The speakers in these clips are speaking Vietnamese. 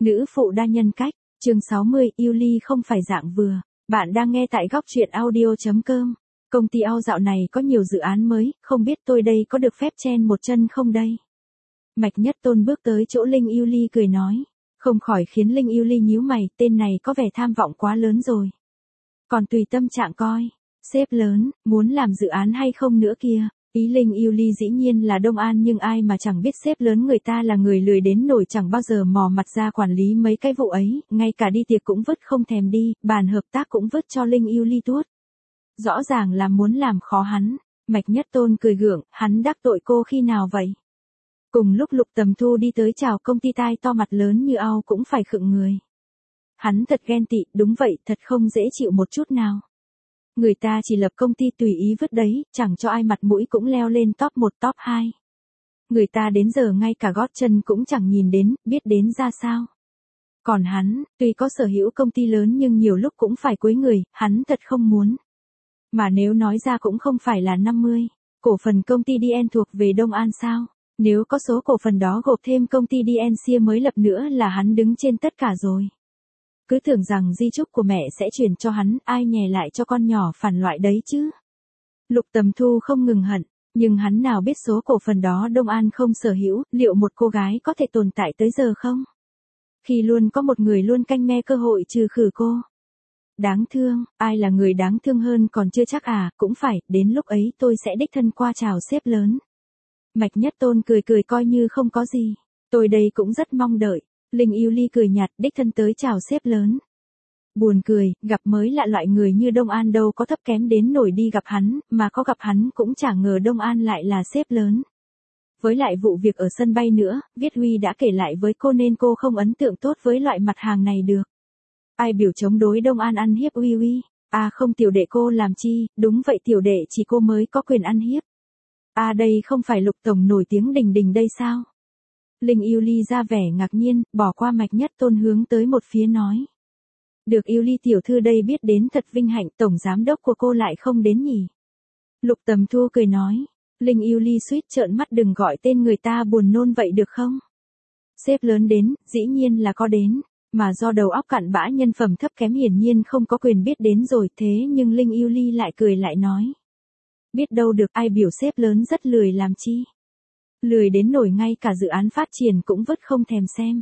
Nữ phụ đa nhân cách, chương 60, yêu ly không phải dạng vừa. Bạn đang nghe tại góc truyện audio.com. Công ty Ao dạo này có nhiều dự án mới, không biết tôi đây có được phép chen một chân không đây? Mạch Nhất Tôn bước tới chỗ Linh Yêu Ly cười nói. Không khỏi khiến Linh Yêu Ly nhíu mày, tên này có vẻ tham vọng quá lớn rồi. Còn tùy tâm trạng coi, sếp lớn, muốn làm dự án hay không nữa kia. Ý Linh Yêu Ly dĩ nhiên là Đông An nhưng ai mà chẳng biết sếp lớn người ta là người lười đến nổi chẳng bao giờ mò mặt ra quản lý mấy cái vụ ấy, ngay cả đi tiệc cũng vứt không thèm đi, bàn hợp tác cũng vứt cho Linh Yêu Ly tuốt. Rõ ràng là muốn làm khó hắn, Mạch Nhất Tôn cười gượng, hắn đắc tội cô khi nào vậy? Cùng lúc Lục Tầm Thu đi tới chào công ty tai to mặt lớn như Ao cũng phải khựng người. Hắn thật ghen tị, đúng vậy, thật không dễ chịu một chút nào. Người ta chỉ lập công ty tùy ý vứt đấy, chẳng cho ai mặt mũi cũng leo lên top 1 top 2. Người ta đến giờ ngay cả gót chân cũng chẳng nhìn đến, biết đến ra sao. Còn hắn, tuy có sở hữu công ty lớn nhưng nhiều lúc cũng phải cúi người, hắn thật không muốn. Mà nếu nói ra cũng không phải là 50, cổ phần công ty DN thuộc về Đông An sao? Nếu có số cổ phần đó gộp thêm công ty DNC mới lập nữa là hắn đứng trên tất cả rồi. Cứ tưởng rằng di chúc của mẹ sẽ truyền cho hắn, ai nhè lại cho con nhỏ phản loại đấy chứ. Lục Tầm Thu không ngừng hận, nhưng hắn nào biết số cổ phần đó Đông An không sở hữu, liệu một cô gái có thể tồn tại tới giờ không? Khi luôn có một người luôn canh me cơ hội trừ khử cô. Đáng thương, ai là người đáng thương hơn còn chưa chắc à, cũng phải, đến lúc ấy tôi sẽ đích thân qua chào sếp lớn. Mạch Nhất Tôn cười cười coi như không có gì, tôi đây cũng rất mong đợi. Linh Yêu Ly cười nhạt, đích thân tới chào sếp lớn. Buồn cười, gặp mới lạ loại người như Đông An đâu có thấp kém đến nổi đi gặp hắn, mà có gặp hắn cũng chả ngờ Đông An lại là sếp lớn. Với lại vụ việc ở sân bay nữa, Viết Huy đã kể lại với cô nên cô không ấn tượng tốt với loại mặt hàng này được. Ai biểu chống đối Đông An ăn hiếp Huy Huy? À không, tiểu đệ cô làm chi, đúng vậy, tiểu đệ chỉ cô mới có quyền ăn hiếp. À đây không phải Lục tổng nổi tiếng đình đình đây sao? Linh Yêu Ly ra vẻ ngạc nhiên, bỏ qua Mạch Nhất Tôn hướng tới một phía nói. Được Yêu Ly tiểu thư đây biết đến thật vinh hạnh, tổng giám đốc của cô lại không đến nhỉ? Lục Tầm Thu cười nói. Linh Yêu Ly suýt trợn mắt, đừng gọi tên người ta buồn nôn vậy được không? Sếp lớn đến, dĩ nhiên là có đến, mà do đầu óc cặn bã nhân phẩm thấp kém hiển nhiên không có quyền biết đến rồi, thế nhưng Linh Yêu Ly lại cười lại nói. Biết đâu được, ai biểu sếp lớn rất lười làm chi? Lười đến nổi ngay cả dự án phát triển cũng vứt không thèm xem.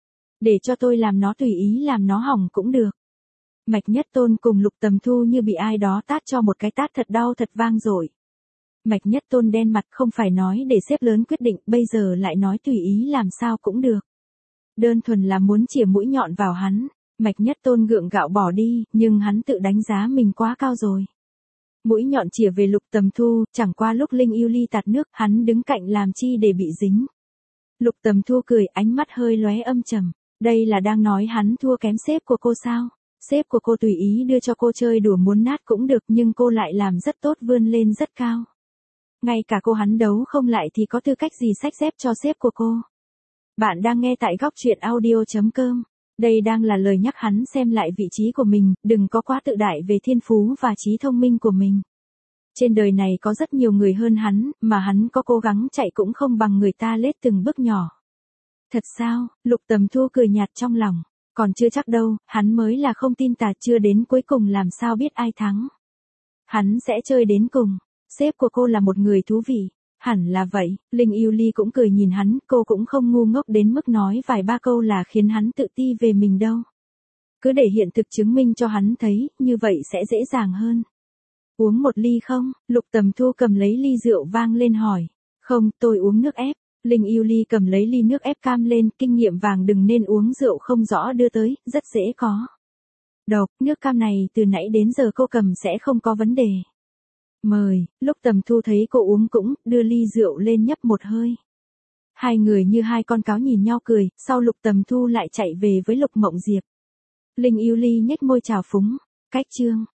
Để cho tôi làm nó tùy ý làm nó hỏng cũng được. Mạch Nhất Tôn cùng Lục Tầm Thu như bị ai đó tát cho một cái tát thật đau thật vang rồi. Mạch Nhất Tôn đen mặt, không phải nói để sếp lớn quyết định, bây giờ lại nói tùy ý làm sao cũng được. Đơn thuần là muốn chĩa mũi nhọn vào hắn. Mạch Nhất Tôn gượng gạo bỏ đi, nhưng hắn tự đánh giá mình quá cao rồi. Mũi nhọn chĩa về Lục Tầm Thu, chẳng qua lúc Linh Yêu Ly tạt nước, hắn đứng cạnh làm chi để bị dính. Lục Tầm Thu cười, ánh mắt hơi lóe âm trầm. Đây là đang nói hắn thua kém sếp của cô sao? Sếp của cô tùy ý đưa cho cô chơi đùa muốn nát cũng được, nhưng cô lại làm rất tốt, vươn lên rất cao. Ngay cả cô hắn đấu không lại thì có tư cách gì xách dép cho sếp của cô? Bạn đang nghe tại góc truyện audio.com. Đây đang là lời nhắc hắn xem lại vị trí của mình, đừng có quá tự đại về thiên phú và trí thông minh của mình. Trên đời này có rất nhiều người hơn hắn, mà hắn có cố gắng chạy cũng không bằng người ta lết từng bước nhỏ. Thật sao? Lục Tầm Thu cười nhạt trong lòng. Còn chưa chắc đâu, hắn mới là không tin tà, chưa đến cuối cùng làm sao biết ai thắng. Hắn sẽ chơi đến cùng. Sếp của cô là một người thú vị. Hẳn là vậy, Linh Yêu Ly cũng cười nhìn hắn, cô cũng không ngu ngốc đến mức nói vài ba câu là khiến hắn tự ti về mình đâu. Cứ để hiện thực chứng minh cho hắn thấy, như vậy sẽ dễ dàng hơn. Uống một ly không? Lục Tầm Thu cầm lấy ly rượu vang lên hỏi. Không, tôi uống nước ép. Linh Yêu Ly cầm lấy ly nước ép cam lên, kinh nghiệm vàng đừng nên uống rượu không rõ đưa tới, rất dễ có độc, nước cam này từ nãy đến giờ cô cầm sẽ không có vấn đề. Mời, Lúc Tầm Thu thấy cô uống cũng, đưa ly rượu lên nhấp một hơi. Hai người như hai con cáo nhìn nhau cười, sau Lục Tầm Thu lại chạy về với Lục Mộng Diệp. Linh Yêu Ly nhếch môi chào phúng, cách chương.